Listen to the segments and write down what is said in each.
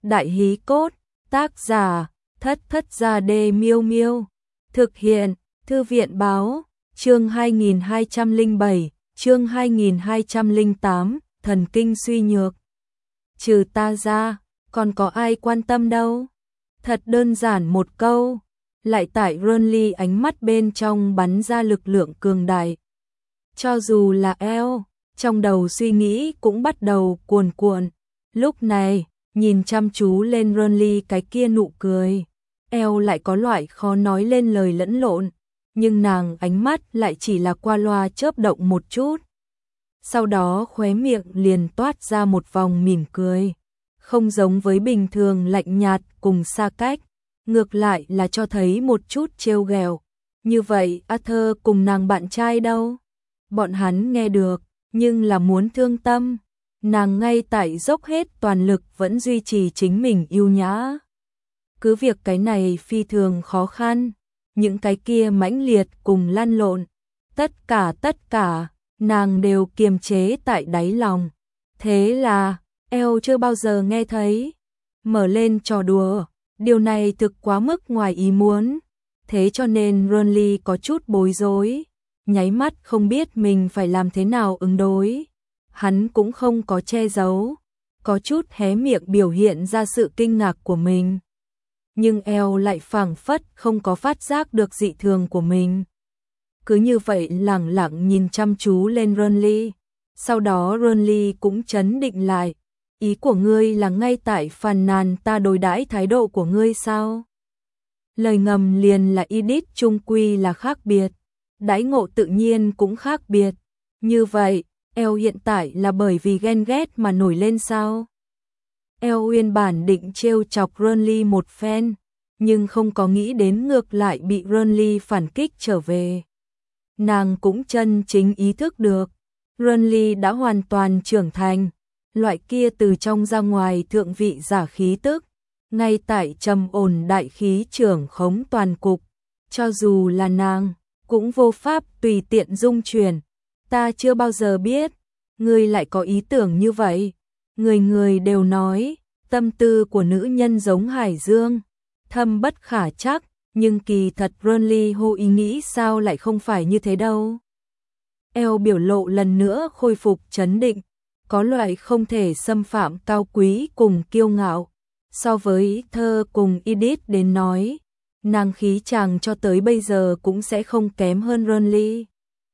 Đại hí cốt, tác giả, Thất Thất Gia Đê Miêu Miêu. Thực hiện, Thư viện báo, chương 2207, chương 2208, thần kinh suy nhược. Trừ ta ra, còn có ai quan tâm đâu. Thật đơn giản một câu, lại tại Ronly ánh mắt bên trong bắn ra lực lượng cường đại. Cho dù là eo, trong đầu suy nghĩ cũng bắt đầu cuồn cuộn. Lúc này, nhìn chăm chú lên Ronly cái kia nụ cười, eo lại có loại khó nói lên lời lẫn lộn, nhưng nàng ánh mắt lại chỉ là qua loa chớp động một chút. Sau đó khóe miệng liền toát ra một vòng mỉm cười, không giống với bình thường lạnh nhạt cùng xa cách, ngược lại là cho thấy một chút trêu ghẹo. Như vậy Arthur cùng nàng bạn trai đâu? Bọn hắn nghe được, nhưng là muốn thương tâm. Nàng ngay tại dốc hết toàn lực vẫn duy trì chính mình yêu nhã. Cứ việc cái này phi thường khó khăn, những cái kia mãnh liệt cùng lăn lộn, tất cả, nàng đều kiềm chế tại đáy lòng. Thế là, eo chưa bao giờ nghe thấy. Mở lên trò đùa, điều này thực quá mức ngoài ý muốn. Thế cho nên Ronly có chút bối rối, nháy mắt không biết mình phải làm thế nào ứng đối. Hắn cũng không có che giấu, có chút hé miệng biểu hiện ra sự kinh ngạc của mình. Nhưng eo lại phảng phất không có phát giác được dị thường của mình. Cứ như vậy lẳng lặng nhìn chăm chú lên Ronly. Sau đó Ronly cũng trấn định lại. Ý của ngươi là ngay tại phàn nàn ta đối đãi thái độ của ngươi sao? Lời ngầm liền là Edith chung quy là khác biệt. Đãi ngộ tự nhiên cũng khác biệt. Như vậy, eo hiện tại là bởi vì ghen ghét mà nổi lên sao? Eo nguyên bản định trêu chọc Ronly một phen, nhưng không có nghĩ đến ngược lại bị Ronly phản kích trở về. Nàng cũng chân chính ý thức được, Ronly đã hoàn toàn trưởng thành, loại kia từ trong ra ngoài thượng vị giả khí tức, ngay tại trầm ổn đại khí trưởng khống toàn cục, cho dù là nàng, cũng vô pháp tùy tiện dung chuyển. Ta chưa bao giờ biết, ngươi lại có ý tưởng như vậy. Người đều nói, tâm tư của nữ nhân giống hải dương, thâm bất khả chắc, nhưng kỳ thật Ronly hô ý nghĩ sao lại không phải như thế đâu. Eo biểu lộ lần nữa khôi phục trấn định, có loại không thể xâm phạm cao quý cùng kiêu ngạo. So với thơ cùng Edith đến nói, nàng khí chàng cho tới bây giờ cũng sẽ không kém hơn Ronly.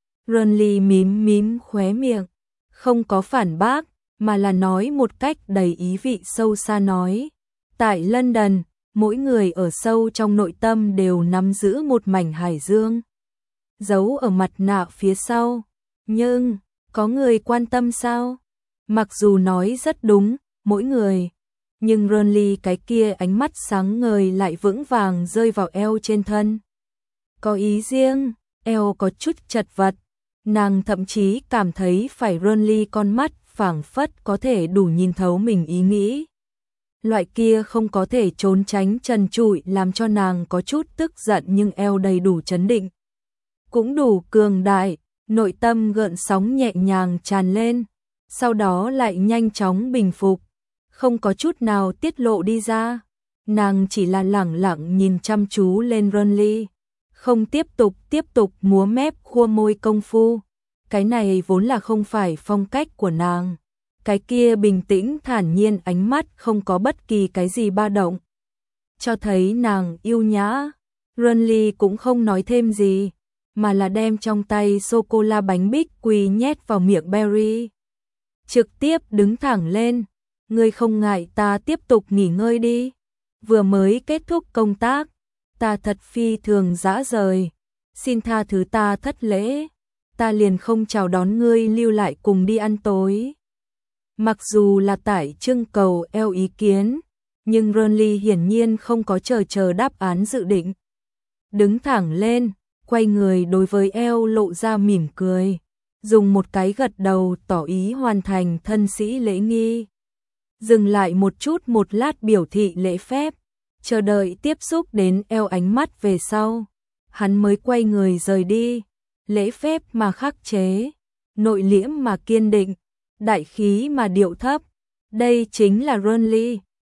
Ronly mím khóe miệng, không có phản bác, mà là nói một cách đầy ý vị sâu xa nói. Tại London, mỗi người ở sâu trong nội tâm đều nắm giữ một mảnh hải dương, giấu ở mặt nạ phía sau. Nhưng, có người quan tâm sao? Mặc dù nói rất đúng, mỗi người. Nhưng Ronly cái kia ánh mắt sáng ngời lại vững vàng rơi vào eo trên thân. Có ý riêng, eo có chút chật vật. Nàng thậm chí cảm thấy phải Ronly con mắt phảng phất có thể đủ nhìn thấu mình ý nghĩ. Loại kia không có thể trốn tránh trần trụi làm cho nàng có chút tức giận, nhưng eo đầy đủ trấn định. Cũng đủ cường đại, nội tâm gợn sóng nhẹ nhàng tràn lên, sau đó lại nhanh chóng bình phục, không có chút nào tiết lộ đi ra. Nàng chỉ là lẳng lặng nhìn chăm chú lên Ronly, không tiếp tục múa mép khua môi công phu. Cái này vốn là không phải phong cách của nàng. Cái kia bình tĩnh thản nhiên ánh mắt không có bất kỳ cái gì ba động, cho thấy nàng yêu nhã. Ronly cũng không nói thêm gì, mà là đem trong tay sô-cô-la bánh bích quy nhét vào miệng Barry. Trực tiếp đứng thẳng lên. Ngươi không ngại ta tiếp tục nghỉ ngơi đi. Vừa mới kết thúc công tác, ta thật phi thường dã rời. Xin tha thứ ta thất lễ. Ta liền không chào đón ngươi lưu lại cùng đi ăn tối. Mặc dù là tại trưng cầu eo ý kiến, nhưng Ronly hiển nhiên không có chờ đáp án dự định. Đứng thẳng lên, quay người đối với eo lộ ra mỉm cười, dùng một cái gật đầu tỏ ý hoàn thành thân sĩ lễ nghi. Dừng lại một lát biểu thị lễ phép, chờ đợi tiếp xúc đến eo ánh mắt về sau, hắn mới quay người rời đi. Lễ phép mà khắc chế, nội liễm mà kiên định, đại khí mà điệu thấp. Đây chính là Ronly,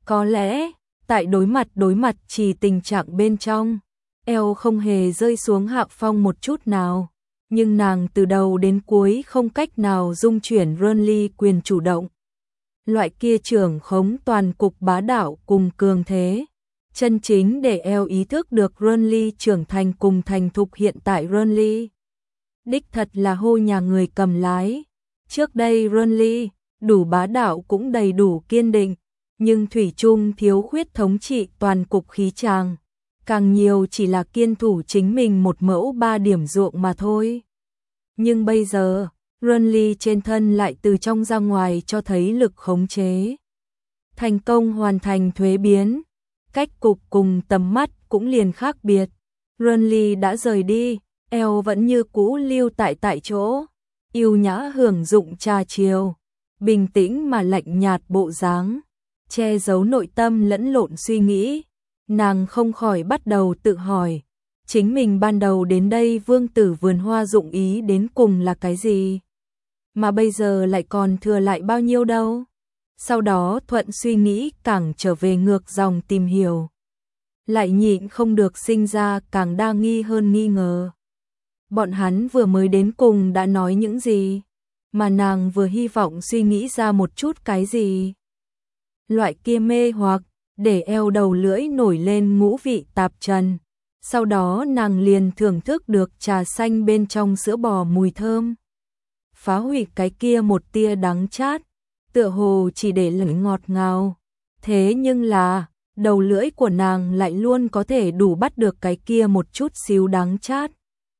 Có lẽ, tại đối mặt chỉ tình trạng bên trong, eo không hề rơi xuống hạ phong một chút nào, nhưng nàng từ đầu đến cuối không cách nào dung chuyển Renly quyền chủ động. Loại kia trưởng khống toàn cục bá đạo cùng cường thế, chân chính để eo ý thức được Renly trưởng thành cùng thành thục hiện tại Renly. Đích thật là hô nhà người cầm lái. Trước đây Renly, đủ bá đạo cũng đầy đủ kiên định, nhưng thủy chung thiếu khuyết thống trị toàn cục khí tràng. Càng nhiều chỉ là kiên thủ chính mình một mẫu 3 điểm ruộng mà thôi. Nhưng bây giờ, Renly trên thân lại từ trong ra ngoài cho thấy lực khống chế. Thành công hoàn thành thuế biến, cách cục cùng tầm mắt cũng liền khác biệt. Renly đã rời đi, eo vẫn như cũ lưu tại chỗ, yêu nhã hưởng dụng trà chiều, bình tĩnh mà lạnh nhạt bộ dáng, che giấu nội tâm lẫn lộn suy nghĩ. Nàng không khỏi bắt đầu tự hỏi, chính mình ban đầu đến đây vương tử vườn hoa dụng ý đến cùng là cái gì? Mà bây giờ lại còn thừa lại bao nhiêu đâu? Sau đó thuận suy nghĩ càng trở về ngược dòng tìm hiểu. Lại nhịn không được sinh ra càng đa nghi hơn nghi ngờ. Bọn hắn vừa mới đến cùng đã nói những gì? Mà nàng vừa hy vọng suy nghĩ ra một chút cái gì? Loại kia mê hoặc, để eo đầu lưỡi nổi lên ngũ vị tạp trần. Sau đó nàng liền thưởng thức được trà xanh bên trong sữa bò mùi thơm. Phá hủy cái kia một tia đắng chát, tựa hồ chỉ để lưỡi ngọt ngào. Thế nhưng là, đầu lưỡi của nàng lại luôn có thể đủ bắt được cái kia một chút xíu đắng chát.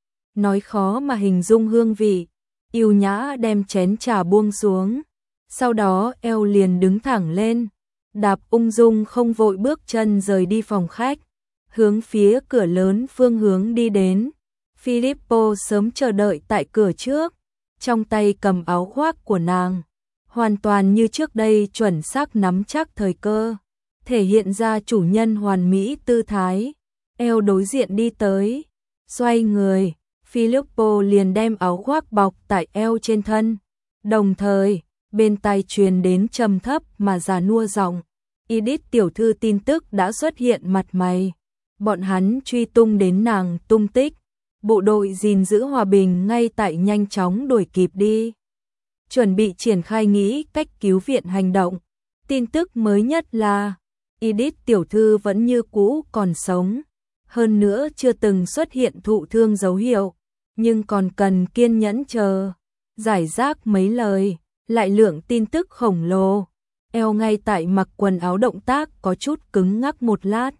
Nói khó mà hình dung hương vị, yêu nhã đem chén trà buông xuống. Sau đó eo liền đứng thẳng lên, đạp ung dung không vội bước chân rời đi phòng khách, hướng phía cửa lớn phương hướng đi đến. Filippo sớm chờ đợi tại cửa trước, trong tay cầm áo khoác của nàng, hoàn toàn như trước đây chuẩn xác nắm chắc thời cơ, thể hiện ra chủ nhân hoàn mỹ tư thái. Eo đối diện đi tới, xoay người, Filippo liền đem áo khoác bọc tại eo trên thân, đồng thời bên tai truyền đến trầm thấp mà già nua giọng, Edith tiểu thư tin tức đã xuất hiện mặt mày, bọn hắn truy tung đến nàng tung tích, bộ đội gìn giữ hòa bình ngay tại nhanh chóng đuổi kịp đi, chuẩn bị triển khai nghĩ cách cứu viện hành động. Tin tức mới nhất là Edith tiểu thư vẫn như cũ còn sống, hơn nữa chưa từng xuất hiện thụ thương dấu hiệu, nhưng còn cần kiên nhẫn chờ. Giải rác mấy lời, lại lượng tin tức khổng lồ. Eo ngay tại mặc quần áo động tác có chút cứng ngắc một lát.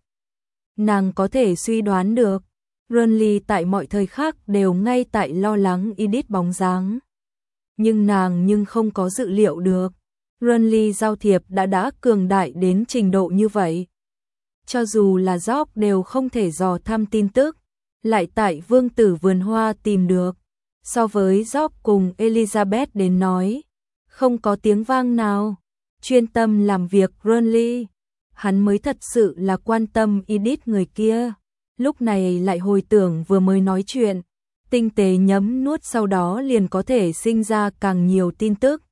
Nàng có thể suy đoán được, Renly tại mọi thời khắc đều ngay tại lo lắng Edith bóng dáng. Nhưng nàng không có dự liệu được, Renly giao thiệp đã cường đại đến trình độ như vậy. Cho dù là Job đều không thể dò thăm tin tức, lại tại vương tử vườn hoa tìm được. So với Job cùng Elizabeth đến nói, không có tiếng vang nào. Chuyên tâm làm việc Renly, hắn mới thật sự là quan tâm Edith người kia. Lúc này lại hồi tưởng vừa mới nói chuyện, tinh tế nhấm nuốt sau đó liền có thể sinh ra càng nhiều tin tức.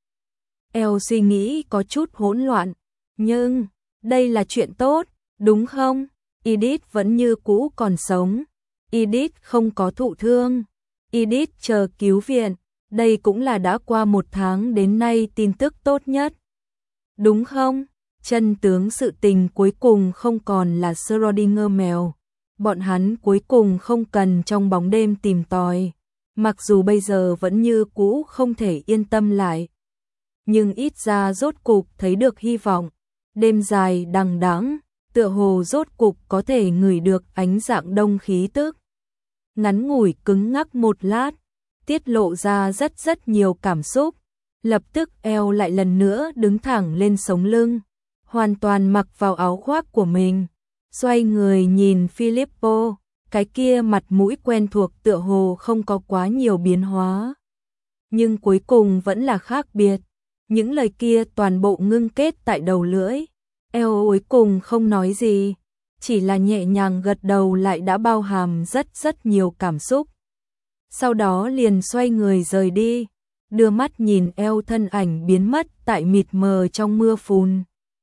Eo suy nghĩ có chút hỗn loạn, nhưng đây là chuyện tốt, đúng không? Edith vẫn như cũ còn sống, Edith không có thụ thương, Edith chờ cứu viện, đây cũng là đã qua 1 tháng đến nay tin tức tốt nhất. Đúng không? Chân tướng sự tình cuối cùng không còn là Schrödinger mèo. Bọn hắn cuối cùng không cần trong bóng đêm tìm tòi. Mặc dù bây giờ vẫn như cũ không thể yên tâm lại. Nhưng ít ra rốt cục thấy được hy vọng. Đêm dài đằng đẵng, tựa hồ rốt cục có thể ngửi được ánh dạng đông khí tức. Ngắn ngủi cứng ngắc một lát, tiết lộ ra rất nhiều cảm xúc. Lập tức eo lại lần nữa đứng thẳng lên sống lưng, hoàn toàn mặc vào áo khoác của mình, xoay người nhìn Filippo, cái kia mặt mũi quen thuộc tựa hồ không có quá nhiều biến hóa. Nhưng cuối cùng vẫn là khác biệt, những lời kia toàn bộ ngưng kết tại đầu lưỡi, eo cuối cùng không nói gì, chỉ là nhẹ nhàng gật đầu lại đã bao hàm rất nhiều cảm xúc. Sau đó liền xoay người rời đi. Đưa mắt nhìn eo thân ảnh biến mất tại mịt mờ trong mưa phùn.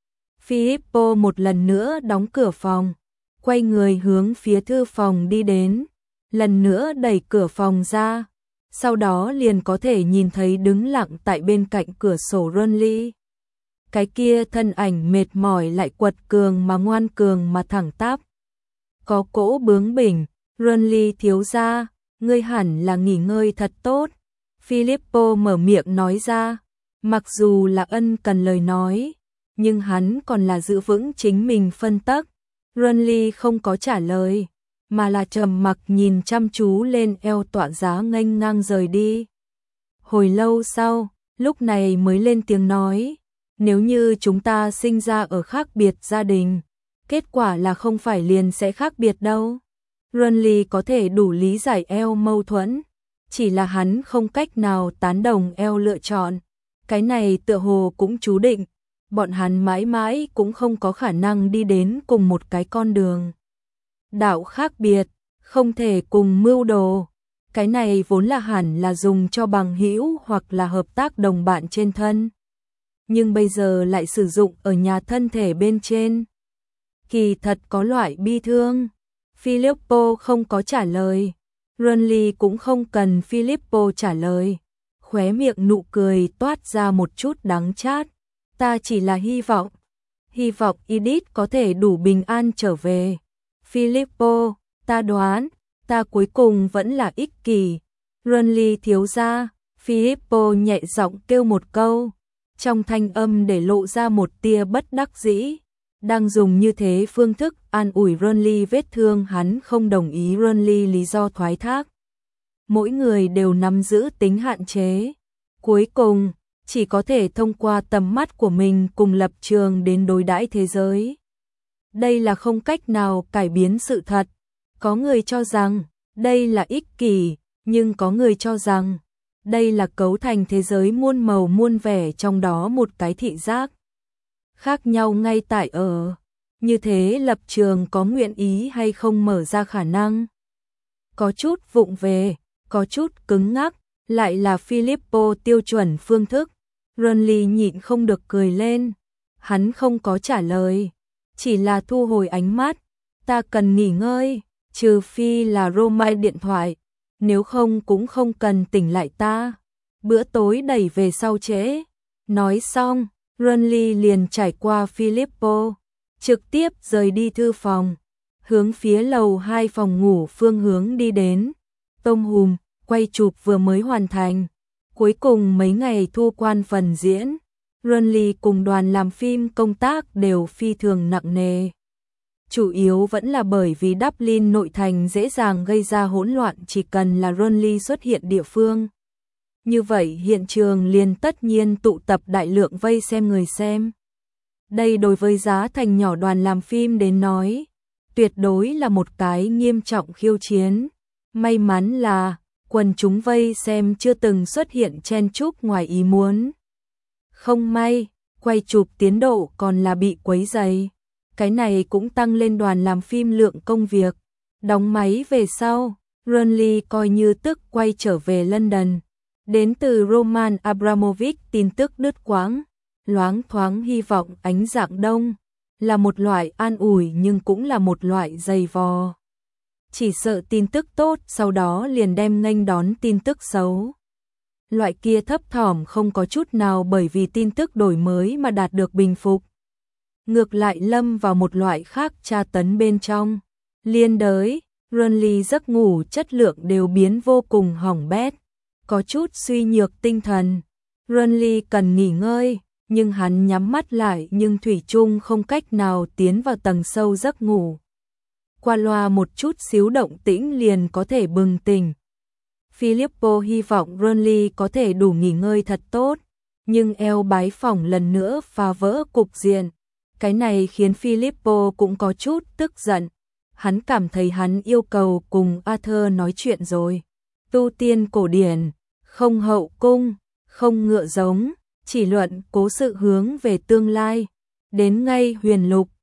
Filippo một lần nữa đóng cửa phòng, quay người hướng phía thư phòng đi đến, lần nữa đẩy cửa phòng ra, sau đó liền có thể nhìn thấy đứng lặng tại bên cạnh cửa sổ Ronly. Cái kia thân ảnh mệt mỏi lại quật cường mà ngoan cường mà thẳng tắp. Có cỗ bướng bỉnh, Ronly thiếu gia, ngươi hẳn là nghỉ ngơi thật tốt. Filippo mở miệng nói ra, mặc dù là ân cần lời nói, nhưng hắn còn là giữ vững chính mình phân tắc. Ronly không có trả lời, mà là trầm mặc nhìn chăm chú lên eo tọa giá nghênh ngang rời đi. Hồi lâu sau, lúc này mới lên tiếng nói, nếu như chúng ta sinh ra ở khác biệt gia đình, kết quả là không phải liền sẽ khác biệt đâu. Ronly có thể đủ lý giải eo mâu thuẫn, chỉ là hắn không cách nào tán đồng eo lựa chọn. Cái này tựa hồ cũng chú định, bọn hắn mãi mãi cũng không có khả năng đi đến cùng một cái con đường. Đạo khác biệt, không thể cùng mưu đồ. Cái này vốn là hẳn là dùng cho bằng hữu hoặc là hợp tác đồng bạn trên thân. Nhưng bây giờ lại sử dụng ở nhà thân thể bên trên. Kỳ thật có loại bi thương. Filippo không có trả lời. Ronly cũng không cần Filippo trả lời. Khóe miệng nụ cười toát ra một chút đắng chát. Ta chỉ là hy vọng Edith có thể đủ bình an trở về. Filippo, ta đoán, ta cuối cùng vẫn là ích kỷ. Ronly thiếu gia, Filippo nhẹ giọng kêu một câu, trong thanh âm để lộ ra một tia bất đắc dĩ. Đang dùng như thế phương thức an ủi Ronly vết thương hắn không đồng ý Ronly lý do thoái thác. Mỗi người đều nắm giữ tính hạn chế. Cuối cùng, chỉ có thể thông qua tầm mắt của mình cùng lập trường đến đối đãi thế giới. Đây là không cách nào cải biến sự thật. Có người cho rằng đây là ích kỷ, nhưng có người cho rằng đây là cấu thành thế giới muôn màu muôn vẻ trong đó một cái thị giác. Khác nhau ngay tại ở, như thế lập trường có nguyện ý hay không mở ra khả năng. Có chút vụng về, có chút cứng ngắc, lại là Filippo tiêu chuẩn phương thức. Ronly nhịn không được cười lên, hắn không có trả lời, chỉ là thu hồi ánh mắt. Ta cần nghỉ ngơi, trừ phi là Romai điện thoại, nếu không cũng không cần tỉnh lại ta. Bữa tối đẩy về sau trễ. Nói xong, Ronly liền trải qua Filippo, trực tiếp rời đi thư phòng, hướng phía lầu 2 phòng ngủ phương hướng đi đến. Tôm hùm, quay chụp vừa mới hoàn thành. Cuối cùng mấy ngày thu quan phần diễn, Ronly cùng đoàn làm phim công tác đều phi thường nặng nề. Chủ yếu vẫn là bởi vì Dublin nội thành dễ dàng gây ra hỗn loạn chỉ cần là Ronly xuất hiện địa phương. Như vậy hiện trường liền tất nhiên tụ tập đại lượng vây xem người xem. Đây đối với giá thành nhỏ đoàn làm phim đến nói, tuyệt đối là một cái nghiêm trọng khiêu chiến. May mắn là quần chúng vây xem chưa từng xuất hiện chen chúc ngoài ý muốn. Không may, quay chụp tiến độ còn là bị quấy rầy. Cái này cũng tăng lên đoàn làm phim lượng công việc. Đóng máy về sau, Ronly coi như tức quay trở về London. Đến từ Roman Abramovich tin tức đứt quãng, loáng thoáng hy vọng ánh dạng đông, là một loại an ủi nhưng cũng là một loại dày vò. Chỉ sợ tin tức tốt sau đó liền đem nghênh đón tin tức xấu. Loại kia thấp thỏm không có chút nào bởi vì tin tức đổi mới mà đạt được bình phục. Ngược lại lâm vào một loại khác tra tấn bên trong. Liên đới, Ronly giấc ngủ chất lượng đều biến vô cùng hỏng bét. Có chút suy nhược tinh thần. Ronly cần nghỉ ngơi, nhưng hắn nhắm mắt lại nhưng thủy chung không cách nào tiến vào tầng sâu giấc ngủ. Qua loa một chút xíu động tĩnh liền có thể bừng tỉnh. Filippo hy vọng Ronly có thể đủ nghỉ ngơi thật tốt, nhưng eo bái phỏng lần nữa phá vỡ cục diện. Cái này khiến Filippo cũng có chút tức giận. Hắn cảm thấy hắn yêu cầu cùng Arthur nói chuyện rồi. Tu tiên cổ điển, không hậu cung, không ngựa giống, chỉ luận cố sự hướng về tương lai. Đến ngay huyền lục,